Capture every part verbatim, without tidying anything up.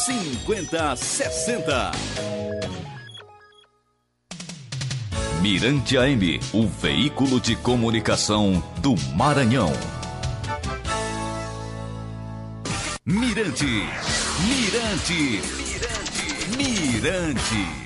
cinquenta sessenta. Mirante A M, o veículo de comunicação do Maranhão. Mirante, Mirante, Mirante, Mirante.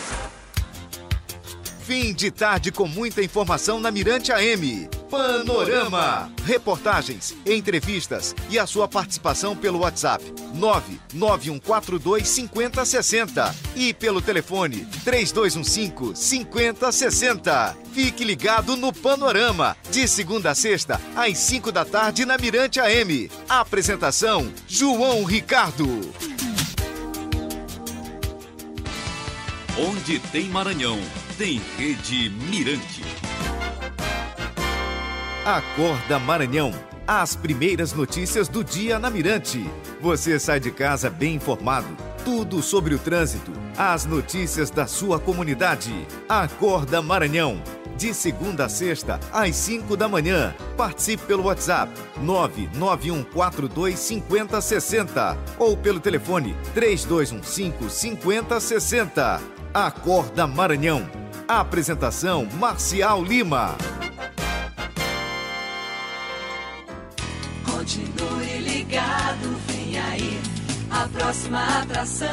Fim de tarde com muita informação na Mirante A M. Panorama. Reportagens, entrevistas e a sua participação pelo WhatsApp nove nove um quatro dois cinco zero seis zero e pelo telefone três dois um cinco cinco zero seis zero. Fique ligado no Panorama, de segunda a sexta, às cinco da tarde na Mirante A M. Apresentação, João Ricardo. Onde tem Maranhão, tem Rede Mirante. Acorda Maranhão, as primeiras notícias do dia na Mirante. Você sai de casa bem informado, tudo sobre o trânsito, as notícias da sua comunidade. Acorda Maranhão, de segunda a sexta, às cinco da manhã. Participe pelo WhatsApp nove nove um quatro dois cinco zero seis zero ou pelo telefone três dois um cinco cinco zero seis zero. Acorda Maranhão. Apresentação Marcial Lima. Continue ligado, vem aí a próxima atração.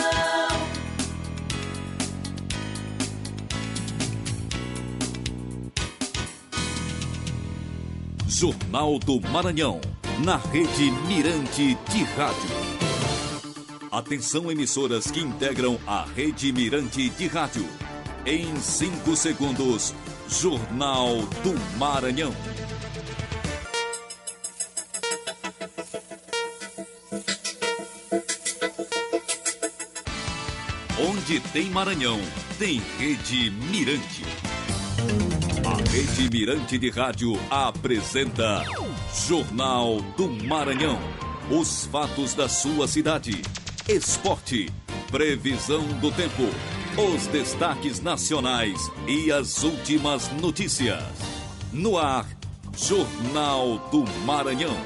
Jornal do Maranhão, na Rede Mirante de Rádio. Atenção, emissoras que integram a Rede Mirante de Rádio. Em cinco segundos, Jornal do Maranhão. Onde tem Maranhão, tem Rede Mirante. A Rede Mirante de Rádio apresenta Jornal do Maranhão. Os fatos da sua cidade. Esporte, previsão do tempo, os destaques nacionais e as últimas notícias. No ar, Jornal do Maranhão.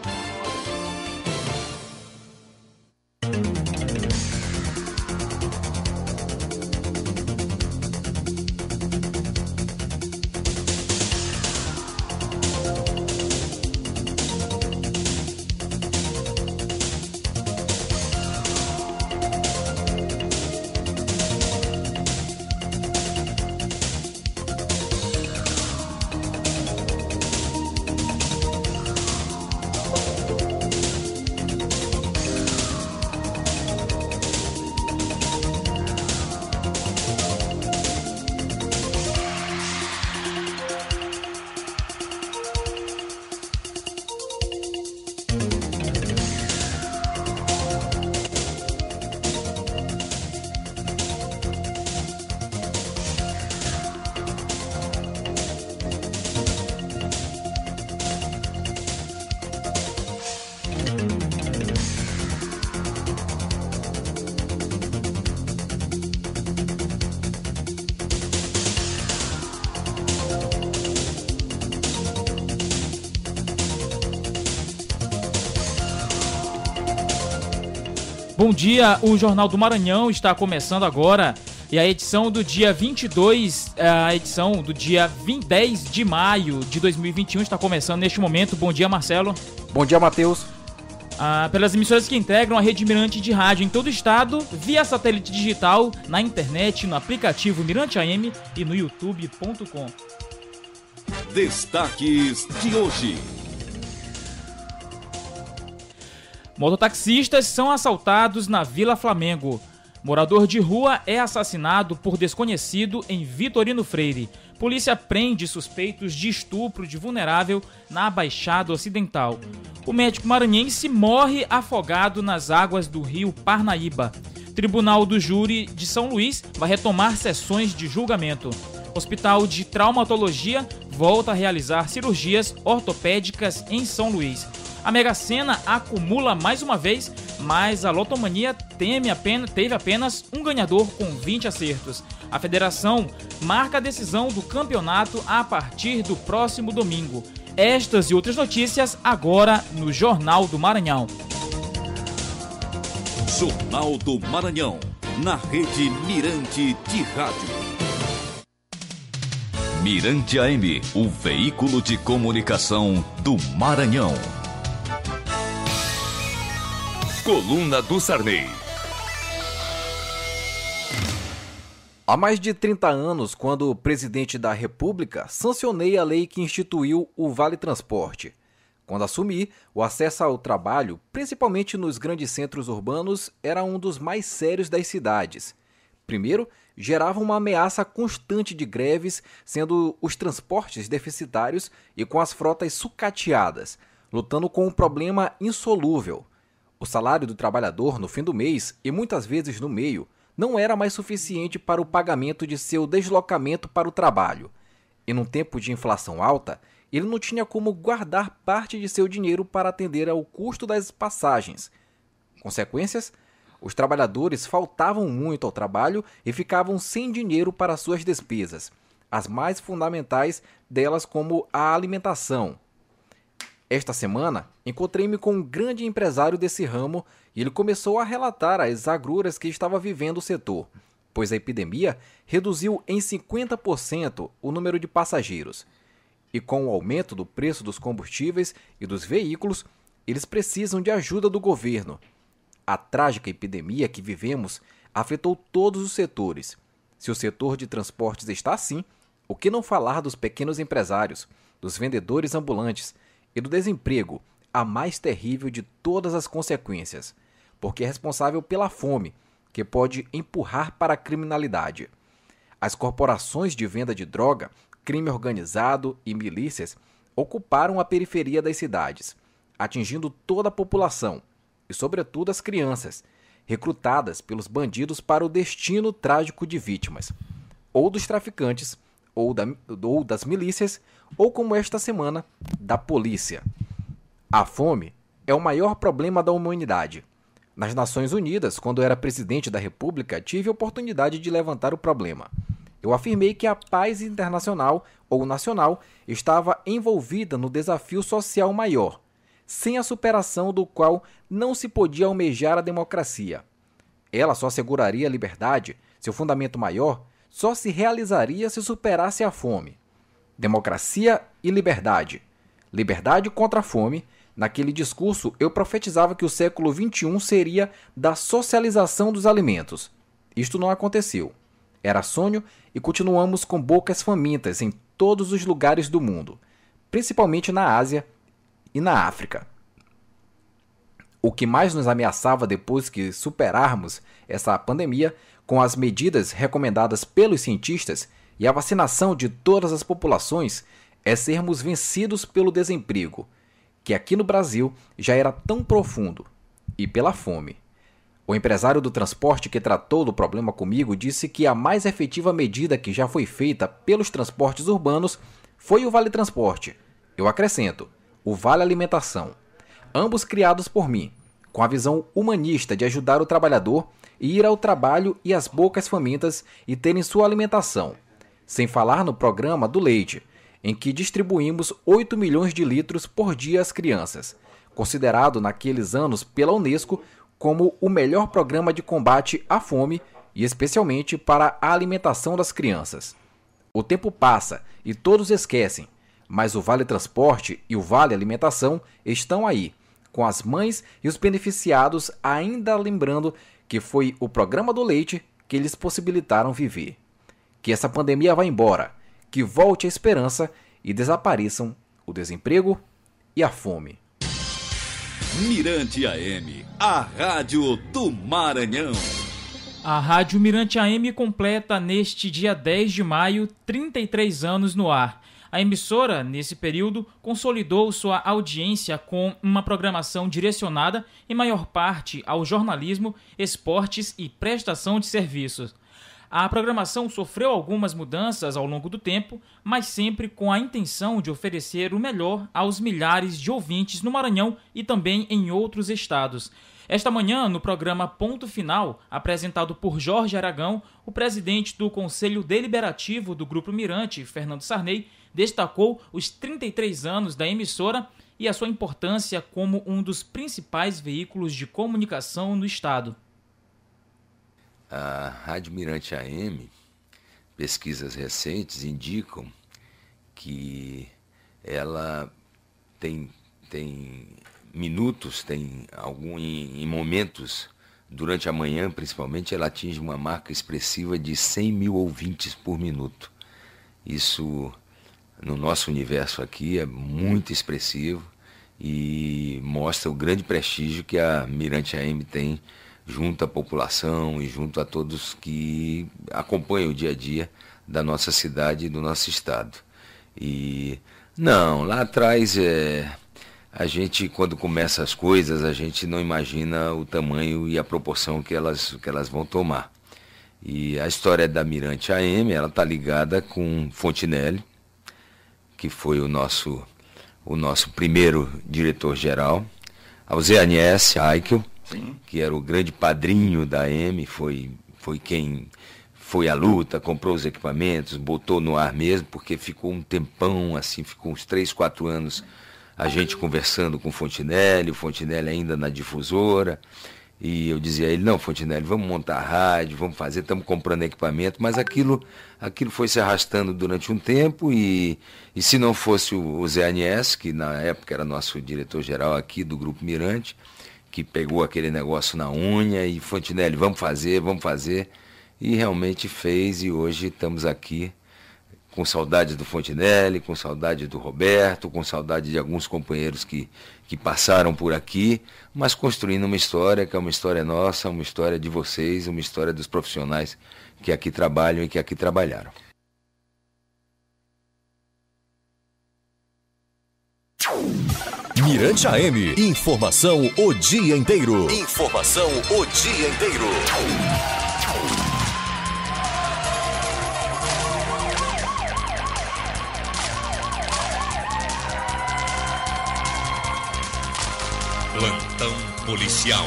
Bom dia, o Jornal do Maranhão está começando agora e a edição do dia vinte e dois, a edição do dia dez de maio de dois mil e vinte e um está começando neste momento. Bom dia, Marcelo. Bom dia, Matheus. Ah, pelas emissoras que integram a Rede Mirante de Rádio em todo o estado, via satélite digital, na internet, no aplicativo Mirante A M e no youtube ponto com. Destaques de hoje. Mototaxistas são assaltados na Vila Flamengo. Morador de rua é assassinado por desconhecido em Vitorino Freire. Polícia prende suspeitos de estupro de vulnerável na Baixada Ocidental. O médico maranhense morre afogado nas águas do rio Parnaíba. Tribunal do Júri de São Luís vai retomar sessões de julgamento. Hospital de Traumatologia volta a realizar cirurgias ortopédicas em São Luís. A Mega Sena acumula mais uma vez, mas a Lotomania teme apenas, teve apenas um ganhador com vinte acertos. A federação marca a decisão do campeonato a partir do próximo domingo. Estas e outras notícias agora no Jornal do Maranhão. Jornal do Maranhão, na Rede Mirante de Rádio. Mirante A M, o veículo de comunicação do Maranhão. Coluna do Sarney. Há mais de trinta anos, quando presidente da República, sancionei a lei que instituiu o Vale Transporte. Quando assumi, o acesso ao trabalho, principalmente nos grandes centros urbanos, era um dos mais sérios das cidades. Primeiro, gerava uma ameaça constante de greves, sendo os transportes deficitários e com as frotas sucateadas, lutando com um problema insolúvel. O salário do trabalhador no fim do mês, e muitas vezes no meio, não era mais suficiente para o pagamento de seu deslocamento para o trabalho. E num tempo de inflação alta, ele não tinha como guardar parte de seu dinheiro para atender ao custo das passagens. Consequências? Os trabalhadores faltavam muito ao trabalho e ficavam sem dinheiro para suas despesas, as mais fundamentais delas como a alimentação. Esta semana, encontrei-me com um grande empresário desse ramo e ele começou a relatar as agruras que estava vivendo o setor, pois a epidemia reduziu em cinquenta por cento o número de passageiros. E com o aumento do preço dos combustíveis e dos veículos, eles precisam de ajuda do governo. A trágica epidemia que vivemos afetou todos os setores. Se o setor de transportes está assim, o que não falar dos pequenos empresários, dos vendedores ambulantes e do desemprego, a mais terrível de todas as consequências, porque é responsável pela fome, que pode empurrar para a criminalidade. As corporações de venda de droga, crime organizado e milícias ocuparam a periferia das cidades, atingindo toda a população, e sobretudo as crianças, recrutadas pelos bandidos para o destino trágico de vítimas, ou dos traficantes, ou, da, ou das milícias, ou como esta semana, da polícia. A fome é o maior problema da humanidade. Nas Nações Unidas, quando era presidente da República, tive a oportunidade de levantar o problema. Eu afirmei que a paz internacional ou nacional estava envolvida no desafio social maior, sem a superação do qual não se podia almejar a democracia. Ela só asseguraria a liberdade, seu fundamento maior, só se realizaria se superasse a fome. Democracia e liberdade. Liberdade contra a fome. Naquele discurso, eu profetizava que o século vinte e um seria da socialização dos alimentos. Isto não aconteceu. Era sonho e continuamos com bocas famintas em todos os lugares do mundo, principalmente na Ásia e na África. O que mais nos ameaçava depois que superarmos essa pandemia, com as medidas recomendadas pelos cientistas e a vacinação de todas as populações, é sermos vencidos pelo desemprego, que aqui no Brasil já era tão profundo, e pela fome. O empresário do transporte que tratou do problema comigo disse que a mais efetiva medida que já foi feita pelos transportes urbanos foi o Vale Transporte. Eu acrescento, o Vale Alimentação. Ambos criados por mim, com a visão humanista de ajudar o trabalhador e ir ao trabalho e às bocas famintas e terem sua alimentação. Sem falar no programa do leite, em que distribuímos oito milhões de litros por dia às crianças, considerado naqueles anos pela Unesco como o melhor programa de combate à fome e especialmente para a alimentação das crianças. O tempo passa e todos esquecem, mas o Vale Transporte e o Vale Alimentação estão aí, com as mães e os beneficiados ainda lembrando que foi o programa do leite que eles possibilitaram viver. Que essa pandemia vá embora, que volte a esperança e desapareçam o desemprego e a fome. Mirante A M, a rádio do Maranhão. A Rádio Mirante A M completa neste dia dez de maio trinta e três anos no ar. A emissora, nesse período, consolidou sua audiência com uma programação direcionada, em maior parte, ao jornalismo, esportes e prestação de serviços. A programação sofreu algumas mudanças ao longo do tempo, mas sempre com a intenção de oferecer o melhor aos milhares de ouvintes no Maranhão e também em outros estados. Esta manhã, no programa Ponto Final, apresentado por Jorge Aragão, o presidente do Conselho Deliberativo do Grupo Mirante, Fernando Sarney, destacou os trinta e três anos da emissora e a sua importância como um dos principais veículos de comunicação no estado. A Rádio Mirante A M, pesquisas recentes indicam que ela tem, tem minutos, tem algum, em, em momentos, durante a manhã principalmente, ela atinge uma marca expressiva de cem mil ouvintes por minuto. Isso, no nosso universo aqui, é muito expressivo e mostra o grande prestígio que a Mirante A M tem junto à população e junto a todos que acompanham o dia a dia da nossa cidade e do nosso estado. E não, lá atrás, é, a gente, quando começa as coisas, a gente não imagina o tamanho e a proporção que elas, que elas vão tomar. E a história da Mirante A M, ela está ligada com Fontinelli, que foi o nosso, o nosso primeiro diretor-geral, ao Zé Anies Eichel, Sim. que era o grande padrinho da A M, foi, foi quem foi à luta, comprou os equipamentos, botou no ar mesmo, porque ficou um tempão, assim, ficou uns três, quatro anos a gente conversando com o Fontinelli, o Fontinelli ainda na difusora, e eu dizia a ele, não, Fontinelli, vamos montar a rádio, vamos fazer, estamos comprando equipamento, mas aquilo, aquilo foi se arrastando durante um tempo, e, e se não fosse o, o Zé Anies, que na época era nosso diretor-geral aqui do Grupo Mirante, que pegou aquele negócio na unha, e Fontinelli, vamos fazer, vamos fazer, e realmente fez, e hoje estamos aqui com saudade do Fontinelli, com saudade do Roberto, com saudade de alguns companheiros que, que passaram por aqui, mas construindo uma história que é uma história nossa, uma história de vocês, uma história dos profissionais que aqui trabalham e que aqui trabalharam. Mirante A M. Informação o dia inteiro. Informação o dia inteiro. Plantão policial.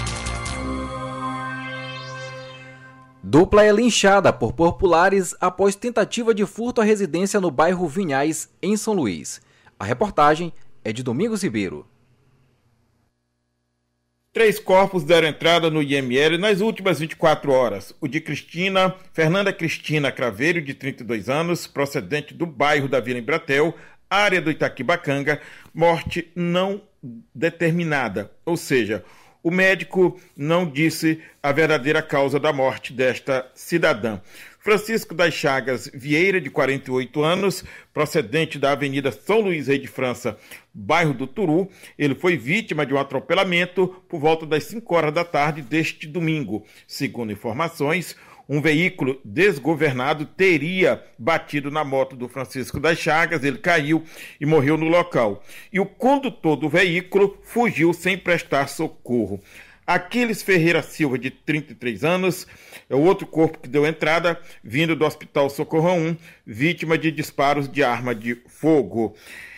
Dupla é linchada por populares após tentativa de furto à residência no bairro Vinhais, em São Luís. A reportagem é de Domingos Ribeiro. Três corpos deram entrada no I M L nas últimas vinte e quatro horas. O de Cristina, Fernanda Cristina Craveiro, de trinta e dois anos, procedente do bairro da Vila Embratel, área do Itaquibacanga, morte não determinada, ou seja, o médico não disse a verdadeira causa da morte desta cidadã. Francisco das Chagas Vieira, de quarenta e oito anos, procedente da Avenida São Luís Rei de França, bairro do Turu, ele foi vítima de um atropelamento por volta das cinco horas da tarde deste domingo. Segundo informações, um veículo desgovernado teria batido na moto do Francisco das Chagas, ele caiu e morreu no local. E o condutor do veículo fugiu sem prestar socorro. Aquiles Ferreira Silva, de trinta e três anos, é o outro corpo que deu entrada, vindo do Hospital Socorro um, vítima de disparos de arma de fogo.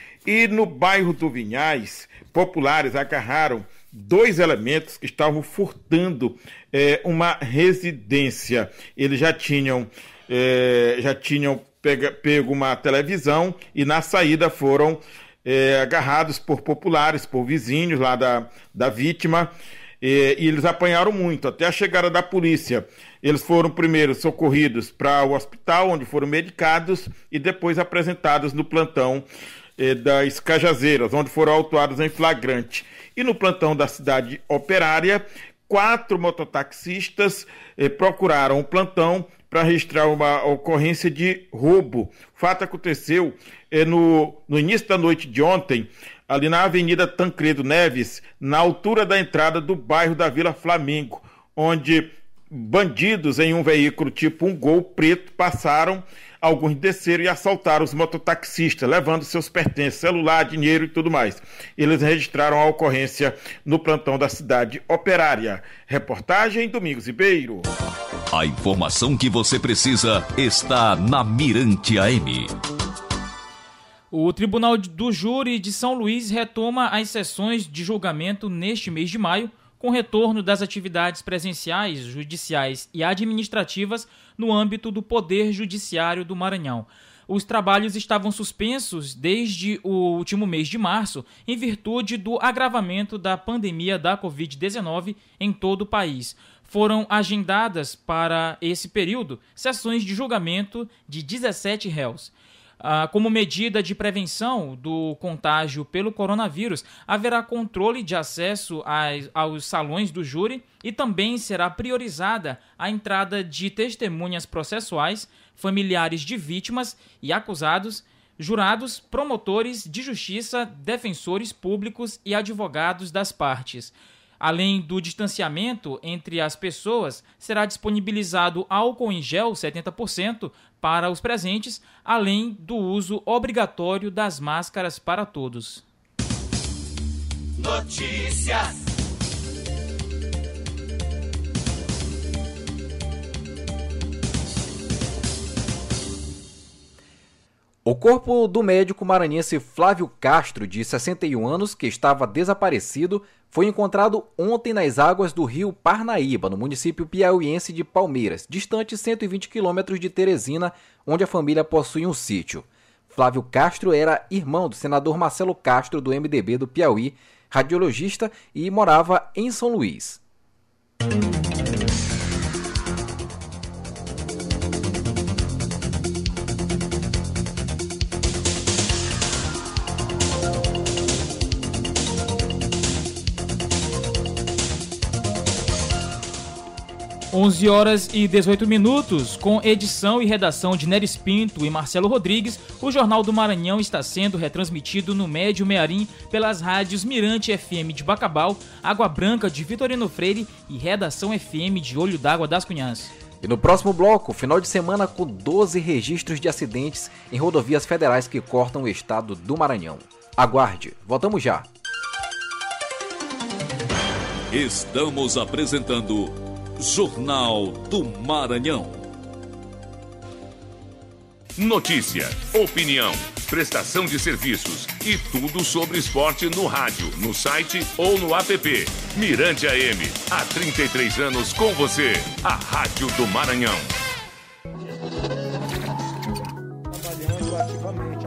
E no bairro do Vinhais, populares agarraram dois elementos que estavam furtando é, uma residência. Eles já tinham, é, já tinham pega, pego uma televisão e na saída foram é, agarrados por populares, por vizinhos lá da, da vítima, é, e eles apanharam muito, até a chegada da polícia. Eles foram primeiro socorridos para o hospital, onde foram medicados, e depois apresentados no plantão é, das Cajazeiras, onde foram autuados em flagrante. E no plantão da cidade operária, quatro mototaxistas eh, procuraram o plantão para registrar uma ocorrência de roubo. O fato aconteceu eh, no, no início da noite de ontem, ali na Avenida Tancredo Neves, na altura da entrada do bairro da Vila Flamengo, onde bandidos em um veículo tipo um Gol preto passaram, alguns desceram e assaltaram os mototaxistas, levando seus pertences, celular, dinheiro e tudo mais. Eles registraram a ocorrência no plantão da cidade operária. Reportagem Domingos Ribeiro. A informação que você precisa está na Mirante A M. O Tribunal do Júri de São Luís retoma as sessões de julgamento neste mês de maio, com retorno das atividades presenciais, judiciais e administrativas no âmbito do Poder Judiciário do Maranhão. Os trabalhos estavam suspensos desde o último mês de março, em virtude do agravamento da pandemia da covid dezenove em todo o país. foram agendadas para esse período sessões de julgamento de dezessete réus. Ah, como medida de prevenção do contágio pelo coronavírus, haverá controle de acesso às, aos salões do júri e também será priorizada a entrada de testemunhas processuais, familiares de vítimas e acusados, jurados, promotores de justiça, defensores públicos e advogados das partes. Além do distanciamento entre as pessoas, será disponibilizado álcool em gel setenta por cento para os presentes, além do uso obrigatório das máscaras para todos. Notícias. O corpo do médico maranhense Flávio Castro, de sessenta e um anos, que estava desaparecido, foi encontrado ontem nas águas do rio Parnaíba, no município piauiense de Palmeiras, distante cento e vinte quilômetros de Teresina, onde a família possui um sítio. Flávio Castro era irmão do senador Marcelo Castro, do M D B do Piauí, radiologista, e morava em São Luís. onze horas e dezoito minutos, com edição e redação de Neres Pinto e Marcelo Rodrigues, o Jornal do Maranhão está sendo retransmitido no Médio Mearim pelas rádios Mirante F M de Bacabal, Água Branca de Vitorino Freire e Redação F M de Olho d'Água das Cunhãs. E no próximo bloco, final de semana com doze registros de acidentes em rodovias federais que cortam o estado do Maranhão. Aguarde, voltamos já. Estamos apresentando Jornal do Maranhão. Notícia, opinião, prestação de serviços e tudo sobre esporte no rádio, no site ou no app. Mirante A M, há trinta e três anos com você, a Rádio do Maranhão. Trabalhando ativamente.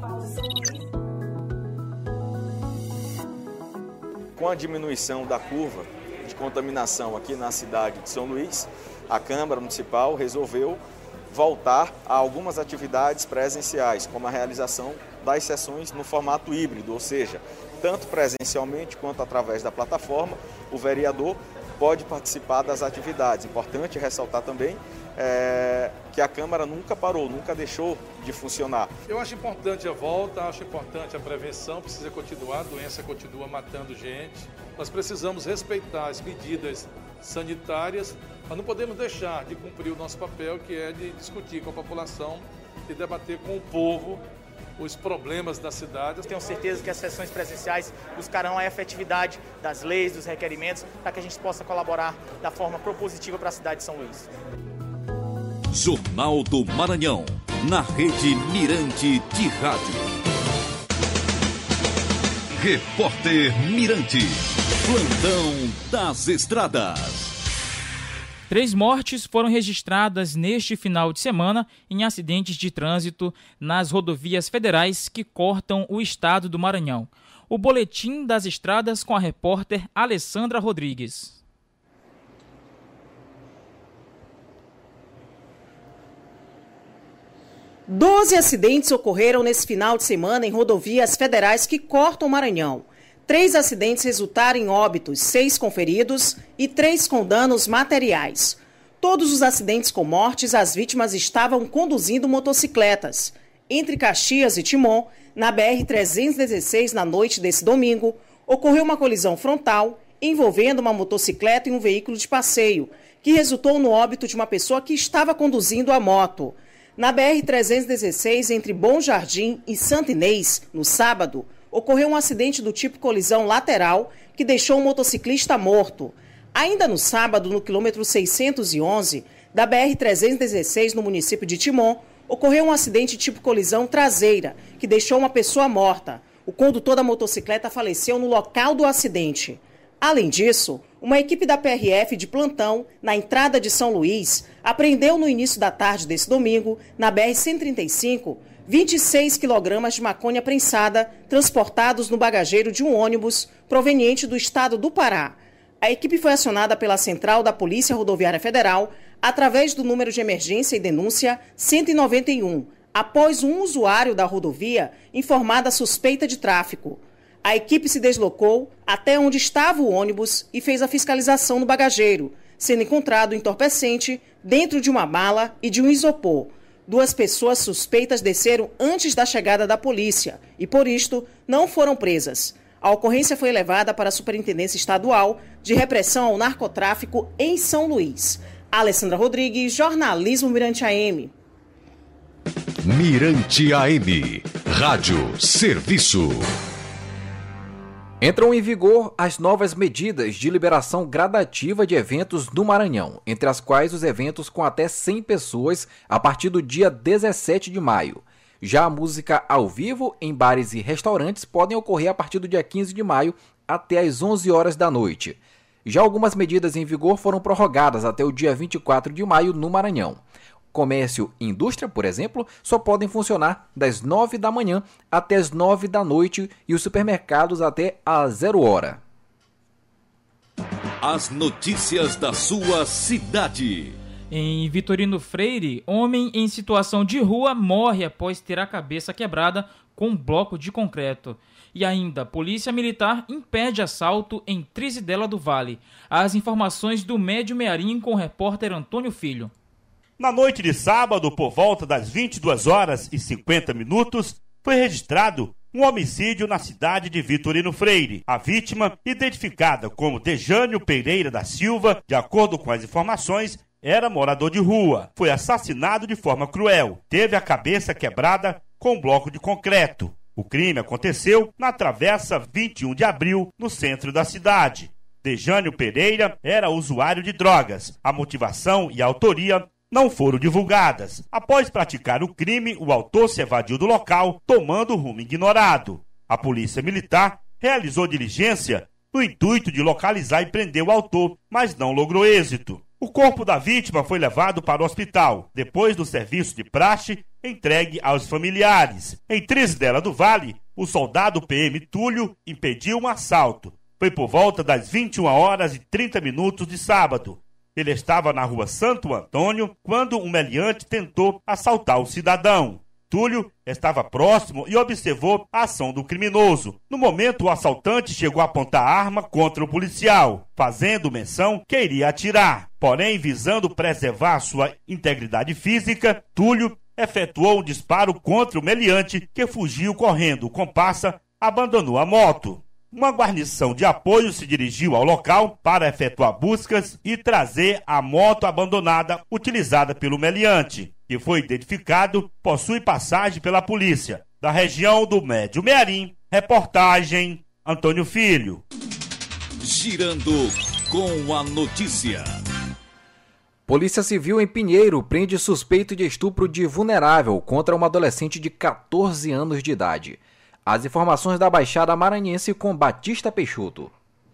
Com a diminuição da curva de contaminação aqui na cidade de São Luís, a Câmara Municipal resolveu voltar a algumas atividades presenciais, como a realização das sessões no formato híbrido, ou seja, tanto presencialmente quanto através da plataforma, o vereador pode participar das atividades. Importante ressaltar também é, que a Câmara nunca parou, nunca deixou de funcionar. Eu acho importante a volta, acho importante a prevenção, precisa continuar, a doença continua matando gente. Nós precisamos respeitar as medidas sanitárias, mas não podemos deixar de cumprir o nosso papel, que é de discutir com a população e debater com o povo os problemas da cidade. Tenho certeza que as sessões presenciais buscarão a efetividade das leis, dos requerimentos, para que a gente possa colaborar da forma propositiva para a cidade de São Luís. Jornal do Maranhão, na rede Mirante de Rádio. Repórter Mirante, plantão das estradas. Três mortes foram registradas neste final de semana em acidentes de trânsito nas rodovias federais que cortam o estado do Maranhão. O boletim das estradas com a repórter Alessandra Rodrigues. Doze acidentes ocorreram nesse final de semana em rodovias federais que cortam o Maranhão. Três acidentes resultaram em óbitos, seis com feridos e três com danos materiais. Todos os acidentes com mortes, as vítimas estavam conduzindo motocicletas. Entre Caxias e Timon, na B R trezentos e dezesseis, na noite desse domingo, ocorreu uma colisão frontal envolvendo uma motocicleta e um veículo de passeio, que resultou no óbito de uma pessoa que estava conduzindo a moto. Na B R trezentos e dezesseis, entre Bom Jardim e Santa Inês, no sábado, ocorreu um acidente do tipo colisão lateral que deixou um motociclista morto. Ainda no sábado, no quilômetro seiscentos e onze, da B R trezentos e dezesseis, no município de Timon, ocorreu um acidente tipo colisão traseira, que deixou uma pessoa morta. O condutor da motocicleta faleceu no local do acidente. Além disso, uma equipe da P R F de plantão, na entrada de São Luís, apreendeu no início da tarde desse domingo, na B R cento e trinta e cinco, vinte e seis quilogramas de maconha prensada transportados no bagageiro de um ônibus proveniente do estado do Pará. A equipe foi acionada pela Central da Polícia Rodoviária Federal através do número de emergência e denúncia cento e noventa e um, após um usuário da rodovia informar da suspeita de tráfico. A equipe se deslocou até onde estava o ônibus e fez a fiscalização no bagageiro, sendo encontrado entorpecente dentro de uma mala e de um isopor. Duas pessoas suspeitas desceram antes da chegada da polícia e, por isto, não foram presas. A ocorrência foi levada para a Superintendência Estadual de Repressão ao Narcotráfico em São Luís. Alessandra Rodrigues, Jornalismo Mirante A M. Mirante A M. Rádio Serviço. Entram em vigor as novas medidas de liberação gradativa de eventos no Maranhão, entre as quais os eventos com até cem pessoas a partir do dia dezessete de maio. Já a música ao vivo em bares e restaurantes podem ocorrer a partir do dia quinze de maio até às onze horas da noite. Já algumas medidas em vigor foram prorrogadas até o dia vinte e quatro de maio no Maranhão. Comércio e indústria, por exemplo, só podem funcionar das nove da manhã até as nove da noite e os supermercados até às zero hora. As notícias da sua cidade. Em Vitorino Freire, homem em situação de rua morre após ter a cabeça quebrada com um bloco de concreto. E ainda, Polícia Militar impede assalto em Trizidela do Vale. As informações do Médio Mearim com o repórter Antônio Filho. Na noite de sábado, por volta das vinte e duas horas e cinquenta minutos, foi registrado um homicídio na cidade de Vitorino Freire. A vítima, identificada como Dejânio Pereira da Silva, de acordo com as informações, era morador de rua. Foi assassinado de forma cruel. Teve a cabeça quebrada com um bloco de concreto. O crime aconteceu na Travessa vinte e um de abril, no centro da cidade. Dejânio Pereira era usuário de drogas. A motivação e a autoria não foram divulgadas. Após praticar o crime, o autor se evadiu do local, tomando rumo ignorado. A Polícia Militar realizou diligência no intuito de localizar e prender o autor, mas não logrou êxito. O corpo da vítima foi levado para o hospital, depois do serviço de praxe entregue aos familiares. Em Trizidela do Vale, o soldado P M Túlio impediu um assalto. Foi por volta das vinte e uma horas e trinta minutos de sábado. Ele estava na rua Santo Antônio quando um meliante tentou assaltar o cidadão. Túlio estava próximo e observou a ação do criminoso. No momento, o assaltante chegou a apontar a arma contra o policial, fazendo menção que iria atirar. Porém, visando preservar sua integridade física, Túlio efetuou um disparo contra o meliante, que fugiu correndo. O comparsa abandonou a moto. Uma guarnição de apoio se dirigiu ao local para efetuar buscas e trazer a moto abandonada utilizada pelo meliante, que foi identificado, possui passagem pela polícia. Da região do Médio Mearim, reportagem Antônio Filho. Girando com a notícia. Polícia Civil em Pinheiro prende suspeito de estupro de vulnerável contra uma adolescente de catorze anos de idade. As informações da Baixada Maranhense com Batista Peixoto.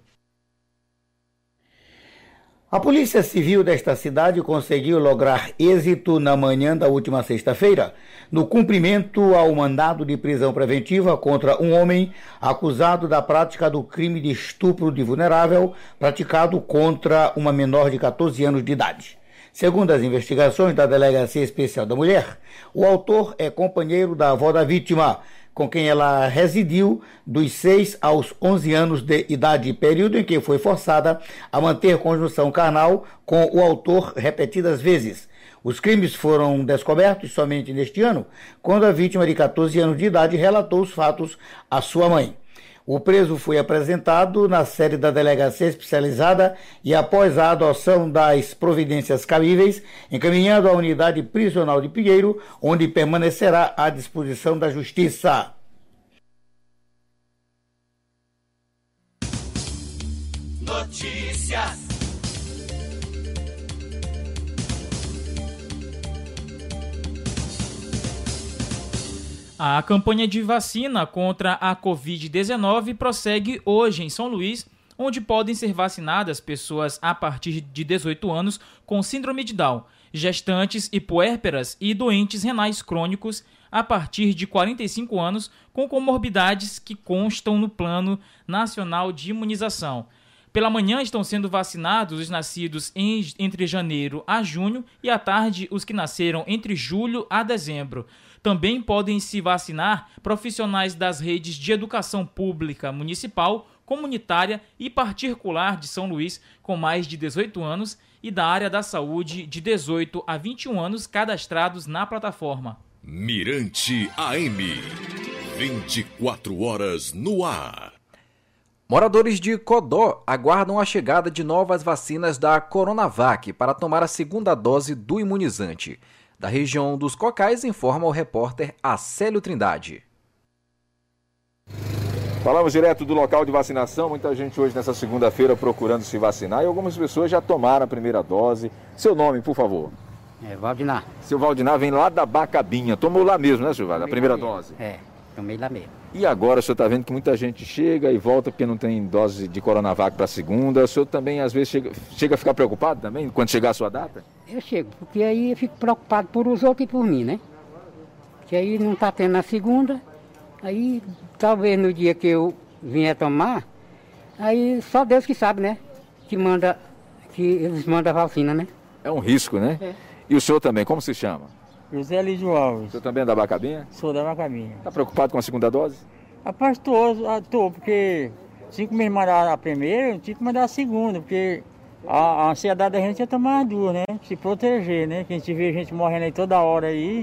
A Polícia Civil desta cidade conseguiu lograr êxito na manhã da última sexta-feira no cumprimento ao mandado de prisão preventiva contra um homem acusado da prática do crime de estupro de vulnerável praticado contra uma menor de catorze anos de idade. Segundo as investigações da Delegacia Especial da Mulher, o autor é companheiro da avó da vítima, com quem ela residiu dos seis aos onze anos de idade, período em que foi forçada a manter conjunção carnal com o autor repetidas vezes. Os crimes foram descobertos somente neste ano, quando a vítima de catorze anos de idade relatou os fatos à sua mãe. O preso foi apresentado na sede da Delegacia Especializada e, após a adoção das providências cabíveis, encaminhado à unidade prisional de Pinheiro, onde permanecerá à disposição da Justiça. Notícias. A campanha de vacina contra a covid dezenove prossegue hoje em São Luís, onde podem ser vacinadas pessoas a partir de dezoito anos com síndrome de Down, gestantes e puérperas e doentes renais crônicos a partir de quarenta e cinco anos com comorbidades que constam no Plano Nacional de Imunização. Pela manhã estão sendo vacinados os nascidos em, entre janeiro a junho e à tarde os que nasceram entre julho a dezembro. Também podem se vacinar profissionais das redes de educação pública municipal, comunitária e particular de São Luís com mais de dezoito anos e da área da saúde de dezoito a vinte e um anos cadastrados na plataforma. Mirante A M, vinte e quatro horas no ar. Moradores de Codó aguardam a chegada de novas vacinas da Coronavac para tomar a segunda dose do imunizante. Da região dos Cocais, informa o repórter Acélio Trindade. Falamos direto do local de vacinação, muita gente hoje nessa segunda-feira procurando se vacinar e algumas pessoas já tomaram a primeira dose. Seu nome, por favor? É, Valdinar. Seu Valdinar vem lá da Bacabinha, tomou lá mesmo, né, senhor? A primeira dose? É, tomei lá mesmo. E agora o senhor está vendo que muita gente chega e volta porque não tem dose de Coronavac para a segunda. O senhor também às vezes chega, chega a ficar preocupado também quando chegar a sua data? Eu chego, porque aí eu fico preocupado por os outros e por mim, né? Que aí não está tendo a segunda, aí talvez no dia que eu vier tomar, aí só Deus que sabe, né? Que manda, que eles mandam a vacina, né? É um risco, né? É. E o senhor também, como se chama? José Lídio Alves. O senhor também é da Bacabinha? Sou da Bacabinha. Está preocupado com a segunda dose? Rapaz, estou, estou, porque cinco meses mandar a primeira, eu tinha que mandar a segunda, porque a, a ansiedade da gente é tomar as duas, né? Se proteger, né? Que a gente vê a gente morrendo aí toda hora aí.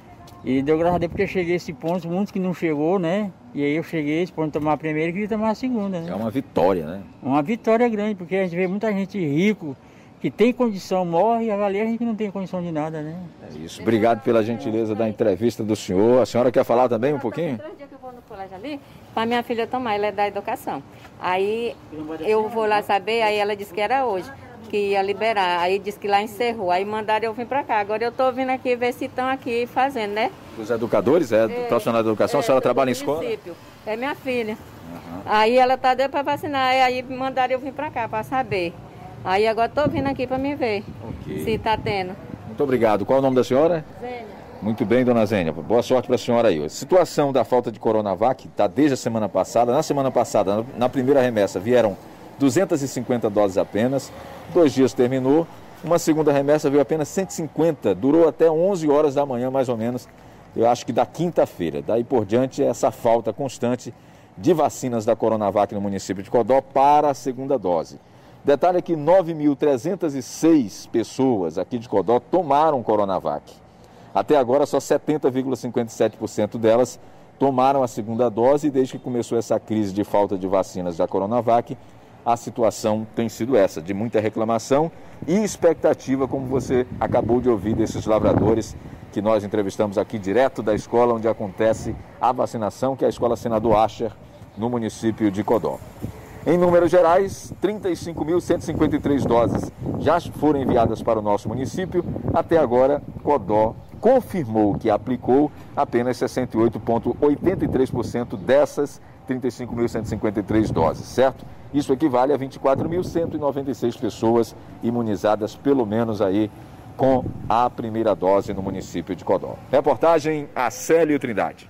E deu graças a Deus porque eu cheguei a esse ponto, muitos que não chegou, né? E aí eu cheguei a esse ponto de tomar a primeira e queria tomar a segunda, né? É uma vitória, né? Uma vitória grande, porque a gente vê muita gente rico, que tem condição, morre, e ali a gente não tem condição de nada, né? É isso. Obrigado pela gentileza da entrevista do senhor. A senhora quer falar também um pouquinho? Três dias que eu vou no colégio ali, para minha filha tomar, ela é da educação. Aí eu vou lá saber, aí ela disse que era hoje, que ia liberar. Aí disse que lá encerrou, aí mandaram eu vir para cá. Agora eu estou vindo aqui ver se estão aqui fazendo, né? Os educadores, é, é profissional da educação, é, a senhora trabalha em escola? É minha filha. Uhum. Aí ela está dando para vacinar, aí mandaram eu vir para cá para saber. Aí agora estou vindo aqui para me ver okay. se está tendo. Muito obrigado. Qual é o nome da senhora? Zênia. Muito bem, dona Zênia. Boa sorte para a senhora aí. A situação da falta de Coronavac está desde a semana passada. Na semana passada, na primeira remessa, vieram duzentas e cinquenta doses apenas. Dois dias terminou. Uma segunda remessa veio apenas cento e cinquenta. Durou até onze horas da manhã, mais ou menos. Eu acho que da quinta-feira. Daí por diante, essa falta constante de vacinas da Coronavac no município de Codó para a segunda dose. Detalhe é que nove mil trezentas e seis pessoas aqui de Codó tomaram Coronavac. Até agora, só setenta vírgula cinquenta e sete por cento delas tomaram a segunda dose e desde que começou essa crise de falta de vacinas da Coronavac, a situação tem sido essa, de muita reclamação e expectativa, como você acabou de ouvir desses lavradores que nós entrevistamos aqui direto da escola onde acontece a vacinação, que é a Escola Senador Ascher, no município de Codó. Em números gerais, trinta e cinco mil cento e cinquenta e três doses já foram enviadas para o nosso município. Até agora, Codó confirmou que aplicou apenas sessenta e oito vírgula oitenta e três por cento dessas trinta e cinco mil cento e cinquenta e três doses, certo? Isso equivale a vinte e quatro mil cento e noventa e seis pessoas imunizadas, pelo menos aí, com a primeira dose no município de Codó. Reportagem Acélio Trindade.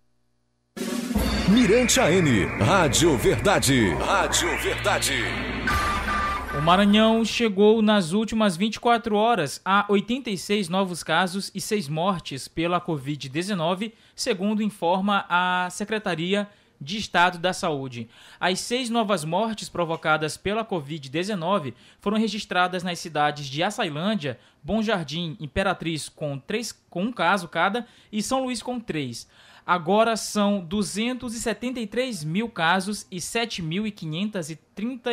Mirante A M, Rádio Verdade. Rádio Verdade. O Maranhão chegou nas últimas vinte e quatro horas a oitenta e seis novos casos e seis mortes pela covid dezenove, segundo informa a Secretaria de Estado da Saúde. As seis novas mortes provocadas pela covid dezenove foram registradas nas cidades de Açailândia, Bom Jardim, Imperatriz com, três, com um caso cada e São Luís com três. Agora são duzentos e setenta e três mil casos e sete mil quinhentos e trinta e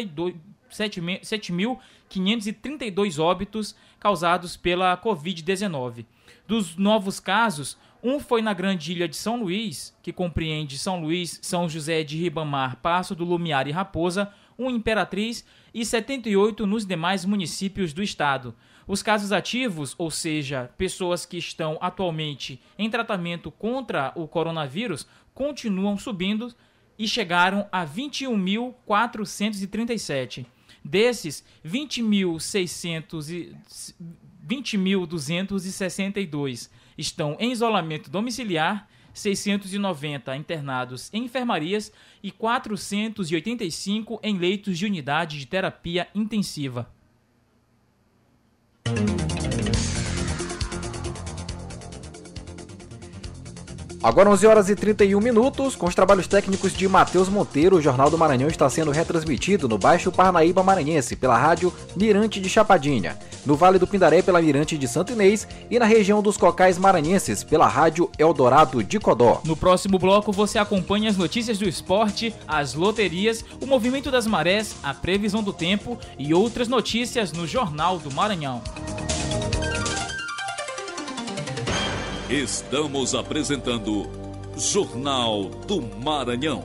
dois óbitos causados pela covid dezenove. Dos novos casos, um foi na Grande Ilha de São Luís, que compreende São Luís, São José de Ribamar, Passo do Lumiar e Raposa, um em Imperatriz e setenta e oito nos demais municípios do estado. Os casos ativos, ou seja, pessoas que estão atualmente em tratamento contra o coronavírus, continuam subindo e chegaram a vinte e um mil quatrocentos e trinta e sete. Desses, vinte mil duzentos e sessenta e dois estão em isolamento domiciliar, seiscentos e noventa internados em enfermarias e quatrocentos e oitenta e cinco em leitos de unidade de terapia intensiva. Agora onze horas e trinta e um minutos, com os trabalhos técnicos de Matheus Monteiro, o Jornal do Maranhão está sendo retransmitido no Baixo Parnaíba Maranhense pela rádio Mirante de Chapadinha, no Vale do Pindaré pela Mirante de Santo Inês e na região dos Cocais Maranhenses pela rádio Eldorado de Codó. No próximo bloco você acompanha as notícias do esporte, as loterias, o movimento das marés, a previsão do tempo e outras notícias no Jornal do Maranhão. Estamos apresentando Jornal do Maranhão.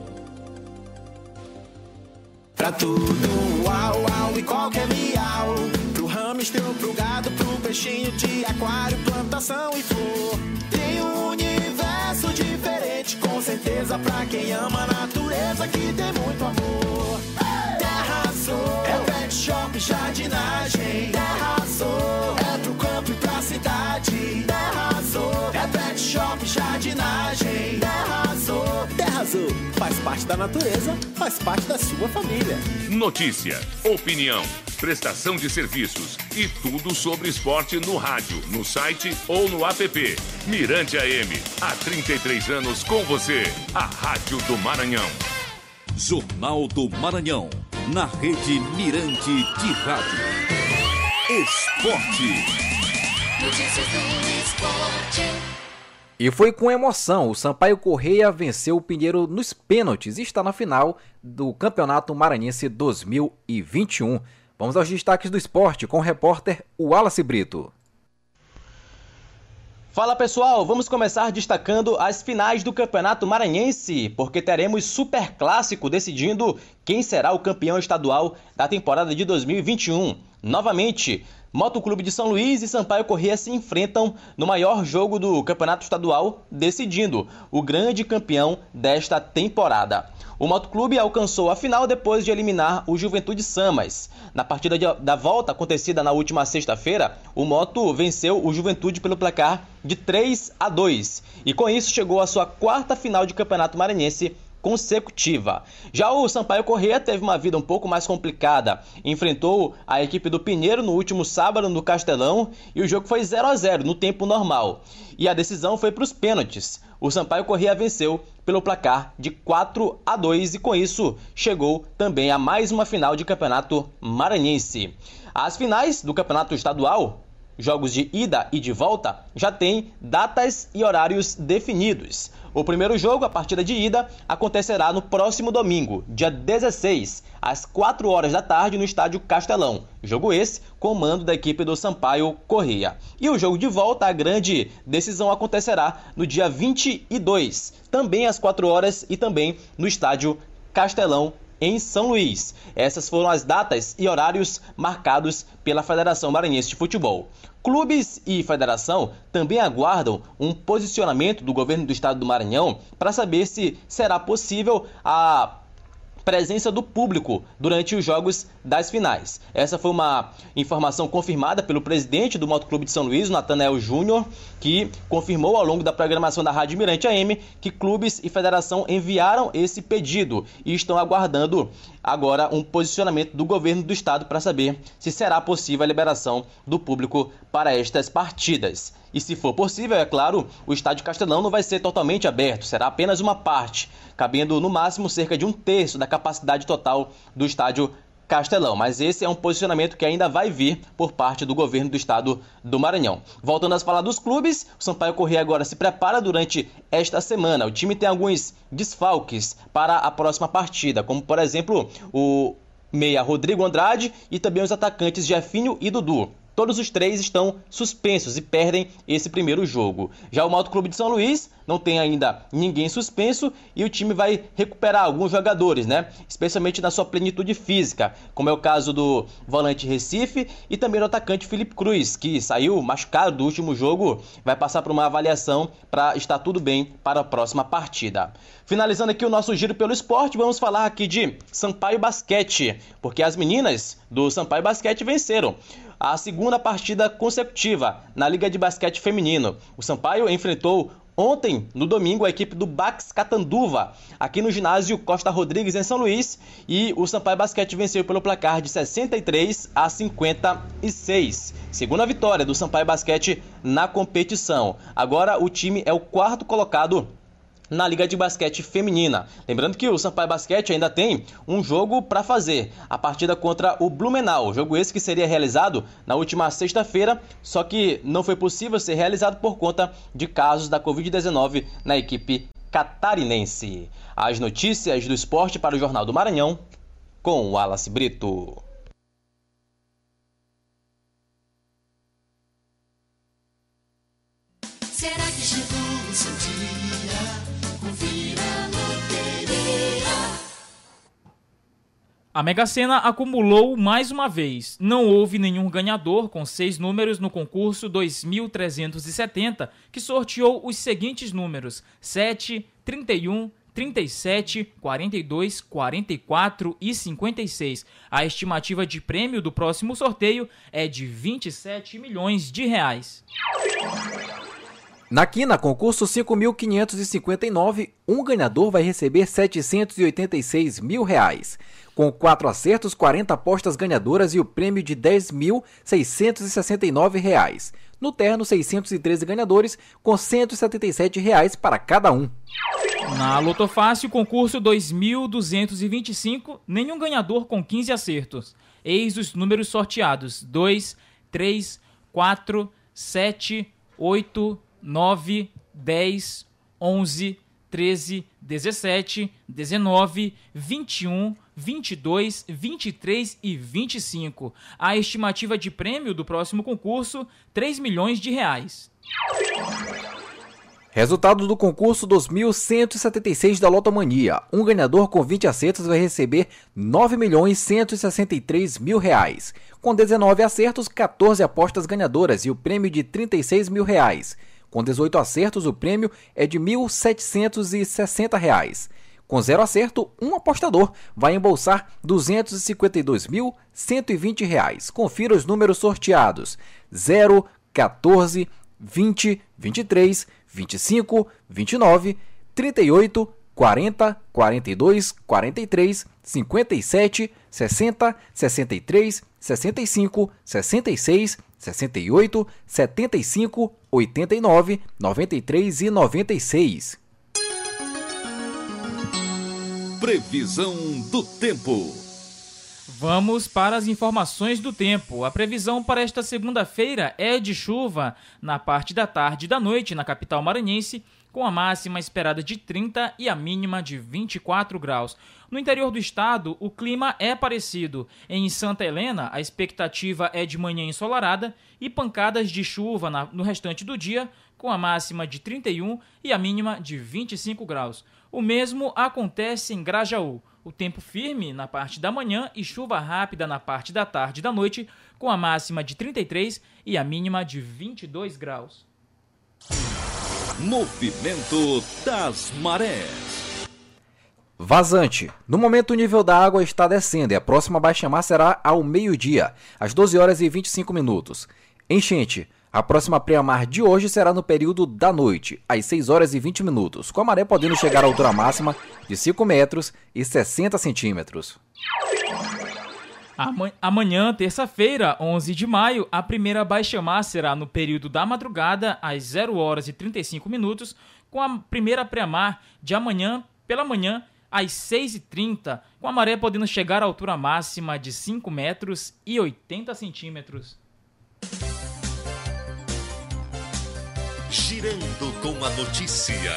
Pra tudo, uau, uau e qualquer miau. Pro hamster, pro gado, pro peixinho de aquário, plantação e flor. Tem um universo diferente, com certeza pra quem ama a natureza que tem muito amor. Terra Azul é pet shop, jardinagem. Terra Azul é pro campo e pra cidade. Terra Azul é pet shop, jardinagem. Terra Azul. Terra Azul faz parte da natureza, faz parte da sua família. Notícia, opinião, prestação de serviços e tudo sobre esporte no rádio, no site ou no app. Mirante A M, há trinta e três anos com você, a Rádio do Maranhão. Jornal do Maranhão, na rede Mirante de Rádio. Esporte. Notícias do esporte. E foi com emoção, o Sampaio Corrêa venceu o Pinheiro nos pênaltis e está na final do Campeonato Maranhense dois mil e vinte e um. Vamos aos destaques do esporte com o repórter Wallace Brito. Fala pessoal, vamos começar destacando as finais do Campeonato Maranhense, porque teremos Super Clássico decidindo quem será o campeão estadual da temporada de dois mil e vinte e um. Novamente, Motoclube de São Luís e Sampaio Corrêa se enfrentam no maior jogo do Campeonato Estadual, decidindo o grande campeão desta temporada. O Motoclube alcançou a final depois de eliminar o Juventude Samas. Na partida de, da volta, acontecida na última sexta-feira, o Moto venceu o Juventude pelo placar de três a dois. E com isso chegou à sua quarta final de Campeonato Maranhense consecutiva. Já o Sampaio Corrêa teve uma vida um pouco mais complicada. Enfrentou a equipe do Pinheiro no último sábado no Castelão e o jogo foi zero a zero no tempo normal. E a decisão foi para os pênaltis. O Sampaio Corrêa venceu pelo placar de quatro a dois e com isso chegou também a mais uma final de Campeonato Maranhense. As finais do Campeonato Estadual, jogos de ida e de volta, já têm datas e horários definidos. O primeiro jogo, a partida de ida, acontecerá no próximo domingo, dia dezesseis, às quatro horas da tarde, no estádio Castelão. Jogo esse, comando da equipe do Sampaio Corrêa. E o jogo de volta, a grande decisão, acontecerá no dia vinte e dois, também às quatro horas e também no estádio Castelão, em São Luís. Essas foram as datas e horários marcados pela Federação Maranhense de Futebol. Clubes e federação também aguardam um posicionamento do governo do estado do Maranhão para saber se será possível a presença do público durante os jogos das finais. Essa foi uma informação confirmada pelo presidente do Motoclube de São Luís, Natanael Júnior, que confirmou ao longo da programação da Rádio Mirante A M que clubes e federação enviaram esse pedido e estão aguardando agora um posicionamento do governo do estado para saber se será possível a liberação do público para estas partidas. E se for possível, é claro, o estádio Castelão não vai ser totalmente aberto, será apenas uma parte, cabendo no máximo cerca de um terço da capacidade total do estádio Castelão. Mas esse é um posicionamento que ainda vai vir por parte do governo do estado do Maranhão. Voltando a falar dos clubes, o Sampaio Corrêa agora se prepara durante esta semana. O time tem alguns desfalques para a próxima partida, como por exemplo o meia Rodrigo Andrade e também os atacantes Jefinho e Dudu. Todos os três estão suspensos e perdem esse primeiro jogo. Já o Motoclube de São Luís não tem ainda ninguém suspenso e o time vai recuperar alguns jogadores, né? Especialmente na sua plenitude física, como é o caso do volante Recife e também do atacante Felipe Cruz, que saiu machucado do último jogo, vai passar por uma avaliação para estar tudo bem para a próxima partida. Finalizando aqui o nosso giro pelo esporte, vamos falar aqui de Sampaio Basquete, porque as meninas do Sampaio Basquete venceram a segunda partida consecutiva na Liga de Basquete Feminino. O Sampaio enfrentou Ontem, no domingo, a equipe do Bax Catanduva, aqui no ginásio Costa Rodrigues, em São Luís, e o Sampaio Basquete venceu pelo placar de sessenta e três a cinquenta e seis. Segunda vitória do Sampaio Basquete na competição. Agora o time é o quarto colocado na Liga de Basquete Feminina. Lembrando que o Sampaio Basquete ainda tem um jogo para fazer, a partida contra o Blumenau, jogo esse que seria realizado na última sexta-feira, só que não foi possível ser realizado por conta de casos da covid dezenove na equipe catarinense. As notícias do esporte para o Jornal do Maranhão, com o Wallace Brito. Será que chegou o seu dia? Confira a loteria. A Mega Sena acumulou mais uma vez. Não houve nenhum ganhador com seis números no concurso dois mil trezentos e setenta, que sorteou os seguintes números: sete, trinta e um, trinta e sete, quarenta e dois, quarenta e quatro e cinquenta e seis. A estimativa de prêmio do próximo sorteio é de vinte e sete milhões de reais. Na quina, concurso cinco mil quinhentos e cinquenta e nove, um ganhador vai receber setecentos e oitenta e seis mil reais. Com quatro acertos, quarenta apostas ganhadoras e o prêmio de dez mil seiscentos e sessenta e nove reais. No terno, seiscentos e treze ganhadores, com cento e setenta e sete reais para cada um. Na Lotofácil, concurso dois mil duzentos e vinte e cinco, nenhum ganhador com quinze acertos. Eis os números sorteados: dois, três, quatro, sete, oito, nove, dez, onze, treze, dezessete, dezenove, vinte e um, vinte e dois, vinte e três e vinte e cinco. A estimativa de prêmio do próximo concurso, três milhões de reais. Resultado do concurso dois mil cento e setenta e seis da Lotomania. Um ganhador com vinte acertos vai receber nove milhões cento e sessenta e três mil reais. Com dezenove acertos, quatorze apostas ganhadoras e o prêmio de trinta e seis mil reais. Com dezoito acertos, o prêmio é de mil setecentos e sessenta reais. Com zero acerto, um apostador vai embolsar duzentos e cinquenta e dois mil cento e vinte reais. Confira os números sorteados: zero, quatorze, vinte, vinte e três, vinte e cinco, vinte e nove, trinta e oito, quarenta, quarenta e dois, quarenta e três, cinquenta e sete, sessenta, sessenta e três, sessenta e cinco, sessenta e seis, sessenta e oito, setenta e cinco, oitenta e nove, noventa e três e noventa e seis. Previsão do tempo. Vamos para as informações do tempo. A previsão para esta segunda-feira é de chuva na parte da tarde e da noite na capital maranhense, com a máxima esperada de trinta e a mínima de vinte e quatro graus. No interior do estado, o clima é parecido. Em Santa Helena, a expectativa é de manhã ensolarada e pancadas de chuva na, no restante do dia, com a máxima de trinta e um e a mínima de vinte e cinco graus. O mesmo acontece em Grajaú. O tempo firme na parte da manhã e chuva rápida na parte da tarde e da noite, com a máxima de trinta e três e a mínima de vinte e dois graus. Movimento das marés. Vazante. No momento o nível da água está descendo e a próxima baixa-mar será ao meio-dia, às doze horas e vinte e cinco minutos. Enchente. A próxima pré-mar de hoje será no período da noite, às seis horas e vinte minutos, com a maré podendo chegar à altura máxima de cinco metros e sessenta centímetros. Amanhã, terça-feira, onze de maio, a primeira baixa-mar será no período da madrugada, às zero horas e trinta e cinco minutos, com a primeira pré-mar de amanhã, pela manhã, às seis e trinta, com a maré podendo chegar à altura máxima de cinco metros e oitenta centímetros. Girando com a notícia.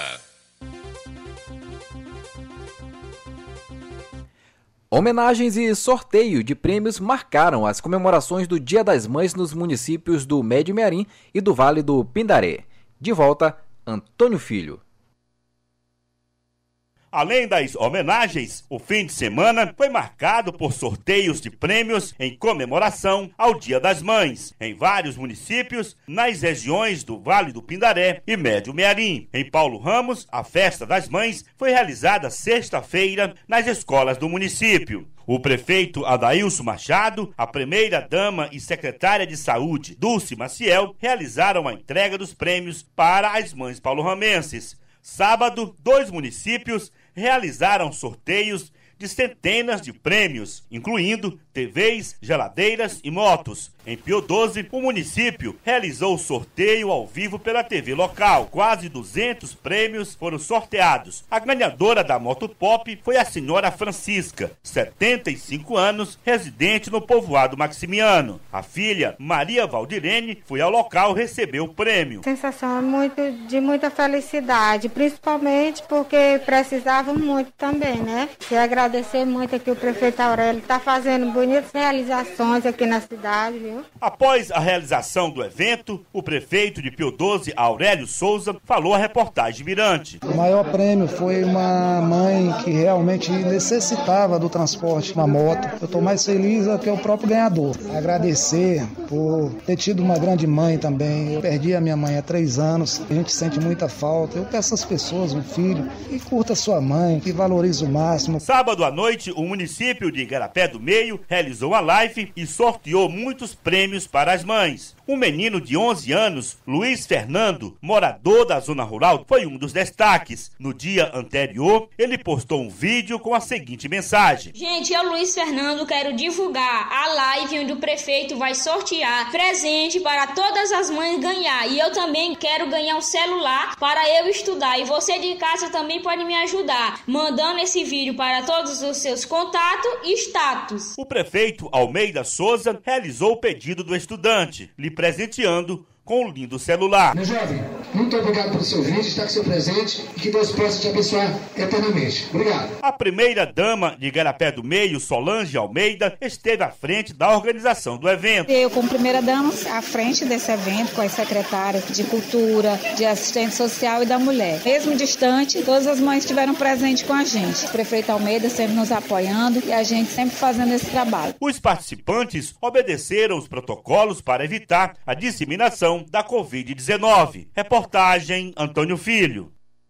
Homenagens e sorteio de prêmios marcaram as comemorações do Dia das Mães nos municípios do Médio Mearim e do Vale do Pindaré. De volta, Antônio Filho. Além das homenagens, o fim de semana foi marcado por sorteios de prêmios em comemoração ao Dia das Mães, em vários municípios, nas regiões do Vale do Pindaré e Médio Mearim. Em Paulo Ramos, a Festa das Mães foi realizada sexta-feira nas escolas do município. O prefeito Adailson Machado, a primeira-dama e secretária de Saúde, Dulce Maciel, realizaram a entrega dos prêmios para as mães paulo-ramenses. Sábado, dois municípios realizaram sorteios de centenas de prêmios, incluindo T Vs, geladeiras e motos. Em Pio doze, o município realizou o sorteio ao vivo pela T V local. Quase duzentos prêmios foram sorteados. A ganhadora da moto pop foi a senhora Francisca, setenta e cinco anos, residente no povoado Maximiano. A filha, Maria Valdirene, foi ao local receber o prêmio. A sensação é muito, de muita felicidade, principalmente porque precisavam muito também, né? E agradecer muito aqui o prefeito Aurélio, está fazendo bonitas realizações aqui na cidade, viu? Após a realização do evento, o prefeito de Pio doze, Aurélio Souza, falou à reportagem Mirante. O maior prêmio foi uma mãe que realmente necessitava do transporte, uma moto. Eu estou mais feliz do que o próprio ganhador. Agradecer por ter tido uma grande mãe também. Eu perdi a minha mãe há três anos, a gente sente muita falta. Eu peço às pessoas, um filho, que curta sua mãe, que valorize o máximo. Sábado à noite, o município de Igarapé do Meio realizou uma live e sorteou muitos prêmios para as mães. Um menino de onze anos, Luiz Fernando, morador da zona rural, foi um dos destaques. No dia anterior, ele postou um vídeo com a seguinte mensagem: Gente, eu, Luiz Fernando, quero divulgar a live onde o prefeito vai sortear presente para todas as mães ganhar. E eu também quero ganhar um celular para eu estudar. E você de casa também pode me ajudar, mandando esse vídeo para todos os seus contatos e status. O prefeito Almeida Souza realizou o pedido do estudante, lhe presenteando com um lindo celular. Meu jovem, muito obrigado pelo seu vídeo, está com seu presente e que Deus possa te abençoar eternamente. Obrigado. A primeira-dama de Igarapé do Meio, Solange Almeida, esteve à frente da organização do evento. Eu, como primeira-dama, à frente desse evento, com as secretárias de Cultura, de Assistente Social e da Mulher. Mesmo distante, todas as mães estiveram presentes com a gente. O prefeito Almeida sempre nos apoiando e a gente sempre fazendo esse trabalho. Os participantes obedeceram os protocolos para evitar a disseminação da covid dezenove. Reportagem Antônio Filho.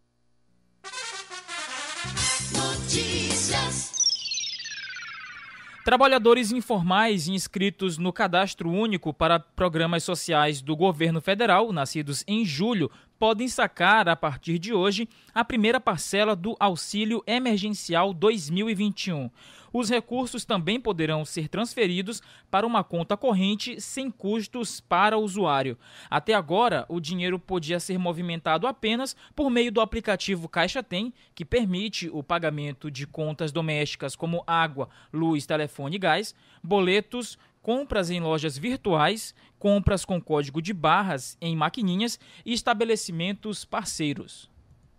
Notícias. Trabalhadores informais inscritos no Cadastro Único para Programas Sociais do Governo Federal, nascidos em julho, podem sacar, a partir de hoje, a primeira parcela do Auxílio Emergencial dois mil e vinte e um. Os recursos também poderão ser transferidos para uma conta corrente sem custos para o usuário. Até agora, o dinheiro podia ser movimentado apenas por meio do aplicativo Caixa Tem, que permite o pagamento de contas domésticas como água, luz, telefone e gás, boletos, compras em lojas virtuais, compras com código de barras em maquininhas e estabelecimentos parceiros.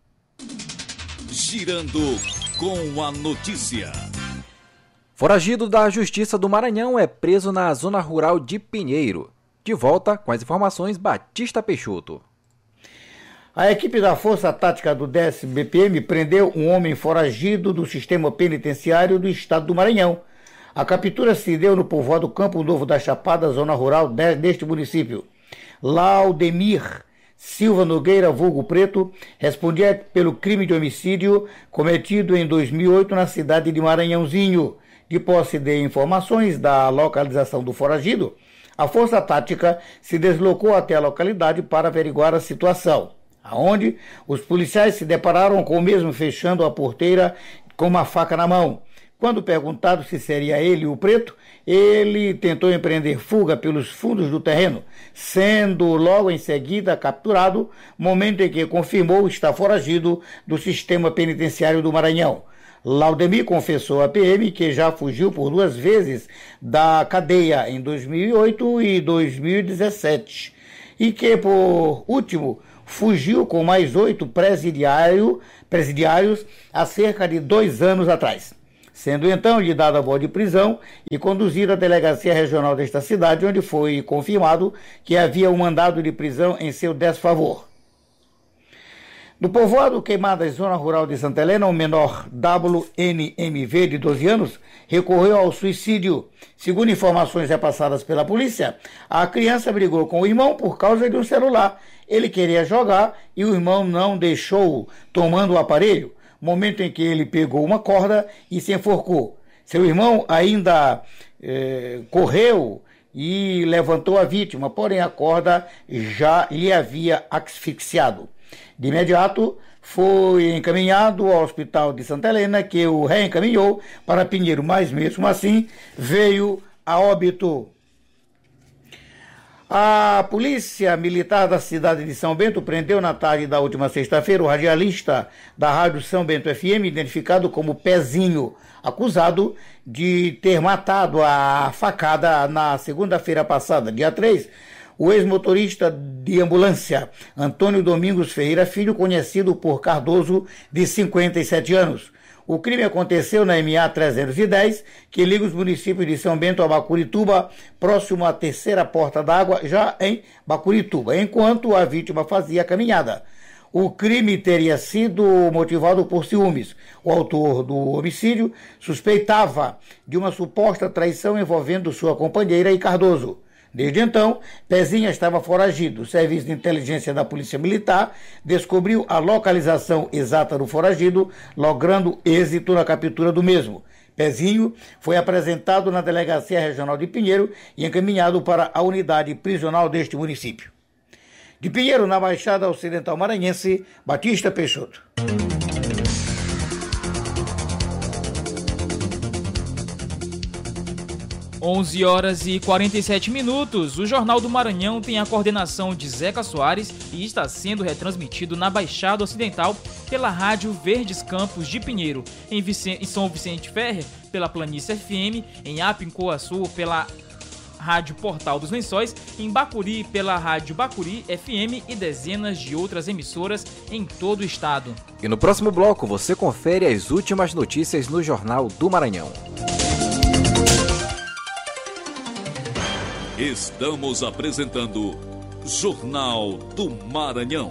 Girando com a notícia. Foragido da Justiça do Maranhão é preso na zona rural de Pinheiro. De volta com as informações, Batista Peixoto. A equipe da Força Tática do décimo B P M prendeu um homem foragido do sistema penitenciário do estado do Maranhão. A captura se deu no povoado Campo Novo da Chapada, zona rural deste município. Laudemir Silva Nogueira, vulgo Preto, respondia pelo crime de homicídio cometido em dois mil e oito na cidade de Maranhãozinho. De posse de informações da localização do foragido, a Força Tática se deslocou até a localidade para averiguar a situação, aonde os policiais se depararam com o mesmo fechando a porteira com uma faca na mão. Quando perguntado se seria ele o preto, ele tentou empreender fuga pelos fundos do terreno, sendo logo em seguida capturado, momento em que confirmou estar foragido do sistema penitenciário do Maranhão. Laudemir confessou à P M que já fugiu por duas vezes da cadeia em dois mil e oito e dois mil e dezessete e que, por último, fugiu com mais oito presidiário, presidiários há cerca de dois anos atrás, sendo então lhe dada a voz de prisão e conduzido à delegacia regional desta cidade, onde foi confirmado que havia um mandado de prisão em seu desfavor. No povoado Queimadas, zona rural de Santa Helena, o menor W N M V, de doze anos, recorreu ao suicídio. Segundo informações repassadas pela polícia, a criança brigou com o irmão por causa de um celular. Ele queria jogar e o irmão não deixou, tomando o aparelho, momento em que ele pegou uma corda e se enforcou. Seu irmão ainda eh, correu e levantou a vítima, porém a corda já lhe havia asfixiado. De imediato, foi encaminhado ao hospital de Santa Helena, que o reencaminhou para Pinheiro, mas mesmo assim veio a óbito. A polícia militar da cidade de São Bento prendeu na tarde da última sexta-feira o radialista da rádio São Bento F M, identificado como Pezinho, acusado de ter matado a facada na segunda-feira passada, dia três, o ex-motorista de ambulância, Antônio Domingos Ferreira Filho, conhecido por Cardoso, de cinquenta e sete anos. O crime aconteceu na M A trezentos e dez, que liga os municípios de São Bento a Bacurituba, próximo à terceira porta d'água, já em Bacurituba, enquanto a vítima fazia a caminhada. O crime teria sido motivado por ciúmes. O autor do homicídio suspeitava de uma suposta traição envolvendo sua companheira e Cardoso. Desde então, Pezinha estava foragido. O Serviço de Inteligência da Polícia Militar descobriu a localização exata do foragido, logrando êxito na captura do mesmo. Pezinho foi apresentado na Delegacia Regional de Pinheiro e encaminhado para a unidade prisional deste município. De Pinheiro, na Baixada Ocidental Maranhense, Batista Peixoto. onze horas e quarenta e sete minutos. O Jornal do Maranhão tem a coordenação de Zeca Soares e está sendo retransmitido na Baixada Ocidental pela Rádio Verdes Campos de Pinheiro, em, Vicente, em São Vicente Ferrer pela Planície F M, em Apincoaçu pela Rádio Portal dos Lençóis, em Bacuri pela Rádio Bacuri F M e dezenas de outras emissoras em todo o estado. E no próximo bloco você confere as últimas notícias no Jornal do Maranhão. Estamos apresentando Jornal do Maranhão.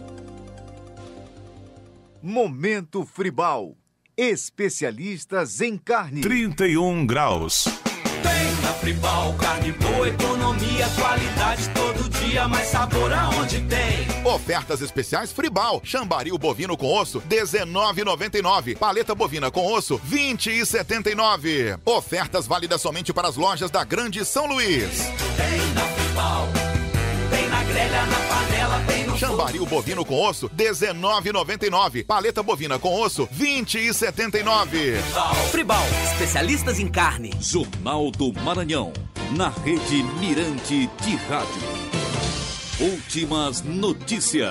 Momento Fribal. Especialistas em carne. trinta e um graus. Tem na Fribal, carne boa, economia, qualidade, todo dia, mais sabor aonde tem. Ofertas especiais Fribal. Chambaril bovino com osso, dezenove reais e noventa e nove centavos. Paleta bovina com osso, vinte reais e setenta e nove centavos. Ofertas válidas somente para as lojas da Grande São Luís. Tem na Fribal, tem na grelha, na panela, tem no Chambaril bovino com osso, dezenove reais e noventa e nove centavos. Paleta bovina com osso, vinte reais e setenta e nove centavos. Fribal, especialistas em carne. Jornal do Maranhão, na rede Mirante de Rádio. Últimas notícias.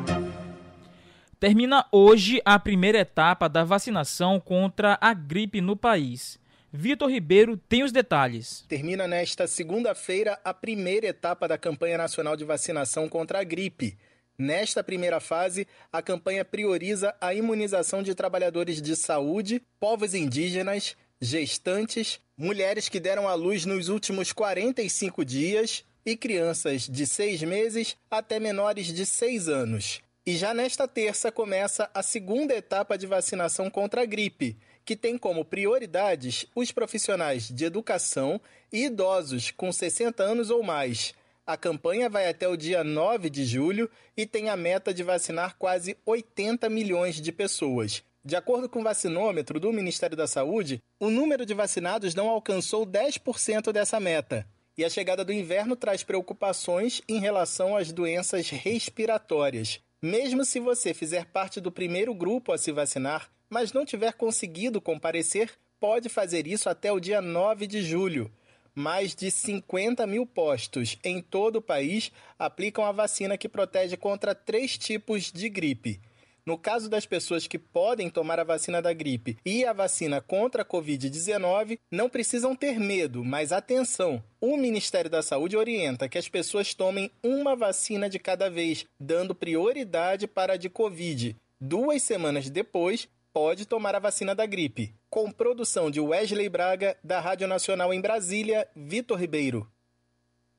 Termina hoje a primeira etapa da vacinação contra a gripe no país. Vitor Ribeiro tem os detalhes. Termina nesta segunda-feira a primeira etapa da campanha nacional de vacinação contra a gripe. Nesta primeira fase, a campanha prioriza a imunização de trabalhadores de saúde, povos indígenas, gestantes, mulheres que deram à luz nos últimos quarenta e cinco dias e crianças de seis meses até menores de seis anos. E já nesta terça começa a segunda etapa de vacinação contra a gripe, que tem como prioridades os profissionais de educação e idosos com sessenta anos ou mais. A campanha vai até o dia nove de julho e tem a meta de vacinar quase oitenta milhões de pessoas. De acordo com o vacinômetro do Ministério da Saúde, o número de vacinados não alcançou dez por cento dessa meta. E a chegada do inverno traz preocupações em relação às doenças respiratórias. Mesmo se você fizer parte do primeiro grupo a se vacinar, mas não tiver conseguido comparecer, pode fazer isso até o dia nove de julho. Mais de cinquenta mil postos em todo o país aplicam a vacina que protege contra três tipos de gripe. No caso das pessoas que podem tomar a vacina da gripe e a vacina contra a covid dezenove, não precisam ter medo, mas atenção! O Ministério da Saúde orienta que as pessoas tomem uma vacina de cada vez, dando prioridade para a de Covid. Duas semanas depois, pode tomar a vacina da gripe. Com produção de Wesley Braga, da Rádio Nacional em Brasília, Vitor Ribeiro.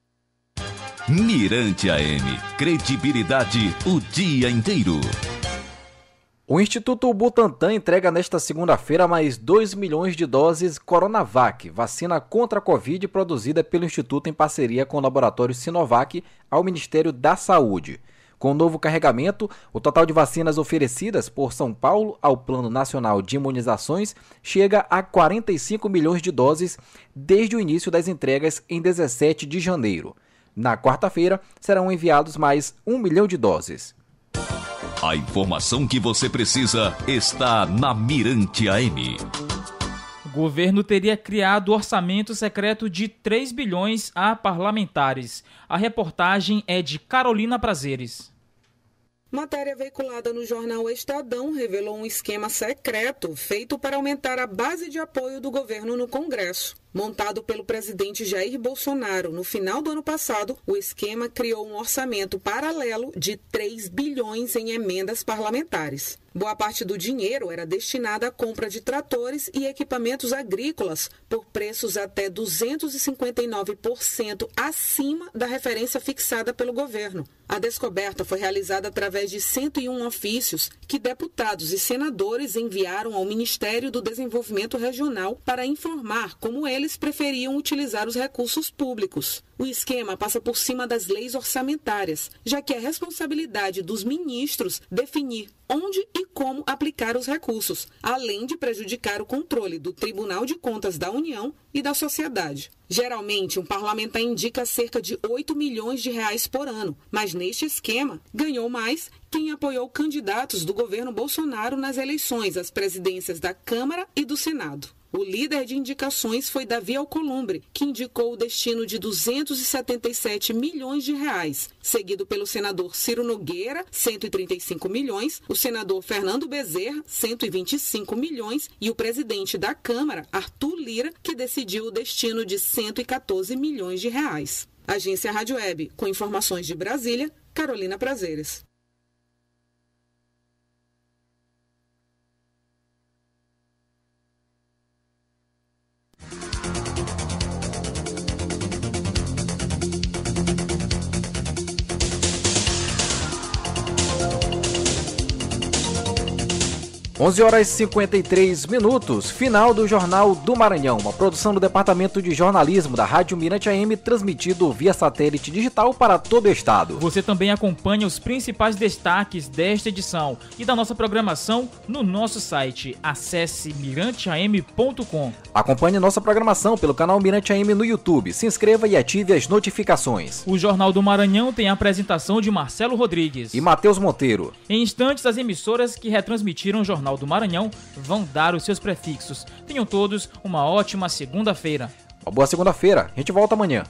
Mirante A M. Credibilidade o dia inteiro. O Instituto Butantan entrega nesta segunda-feira mais dois milhões de doses Coronavac, vacina contra a Covid produzida pelo Instituto em parceria com o laboratório Sinovac ao Ministério da Saúde. Com o novo carregamento, o total de vacinas oferecidas por São Paulo ao Plano Nacional de Imunizações chega a quarenta e cinco milhões de doses desde o início das entregas em dezessete de janeiro. Na quarta-feira, serão enviados mais um milhão de doses. A informação que você precisa está na Mirante A M. O governo teria criado orçamento secreto de três bilhões a parlamentares. A reportagem é de Carolina Prazeres. Matéria veiculada no jornal Estadão revelou um esquema secreto feito para aumentar a base de apoio do governo no Congresso. Montado pelo presidente Jair Bolsonaro no final do ano passado, o esquema criou um orçamento paralelo de três bilhões em emendas parlamentares. Boa parte do dinheiro era destinada à compra de tratores e equipamentos agrícolas por preços até duzentos e cinquenta e nove por cento acima da referência fixada pelo governo. A descoberta foi realizada através de cento e um ofícios que deputados e senadores enviaram ao Ministério do Desenvolvimento Regional para informar como eles Eles preferiam utilizar os recursos públicos. O esquema passa por cima das leis orçamentárias, já que é responsabilidade dos ministros definir onde e como aplicar os recursos, além de prejudicar o controle do Tribunal de Contas da União e da sociedade. Geralmente, um parlamentar indica cerca de oito milhões de reais por ano, mas neste esquema ganhou mais quem apoiou candidatos do governo Bolsonaro nas eleições às presidências da Câmara e do Senado. O líder de indicações foi Davi Alcolumbre, que indicou o destino de duzentos e setenta e sete milhões de reais, seguido pelo senador Ciro Nogueira, cento e trinta e cinco milhões, o senador Fernando Bezerra, cento e vinte e cinco milhões, e o presidente da Câmara, Arthur Lira, que decidiu o destino de cento e quatorze milhões de reais. Agência Rádio Web, com informações de Brasília, Carolina Prazeres. onze horas e cinquenta e três minutos, final do Jornal do Maranhão, uma produção do Departamento de Jornalismo da Rádio Mirante A M, transmitido via satélite digital para todo o estado. Você também acompanha os principais destaques desta edição e da nossa programação no nosso site. Acesse mirante a m ponto com. Acompanhe nossa programação pelo canal Mirante A M no YouTube. Se inscreva e ative as notificações. O Jornal do Maranhão tem a apresentação de Marcelo Rodrigues e Matheus Monteiro. Em instantes, as emissoras que retransmitiram o Jornal do Maranhão vão dar os seus prefixos. Tenham todos uma ótima segunda-feira. Uma boa segunda-feira. A gente volta amanhã.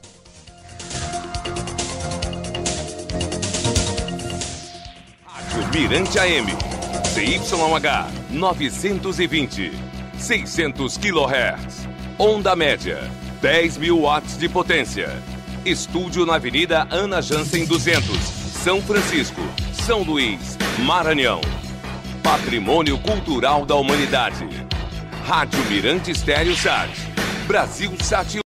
Rádio Mirante A M. C Y H novecentos e vinte. seiscentos quilohertz. Onda média. dez mil watts de potência. Estúdio na Avenida Ana Jansen duzentos. São Francisco. São Luís. Maranhão. Patrimônio Cultural da Humanidade. Rádio Mirante Estéreo Sat. Brasil Sat.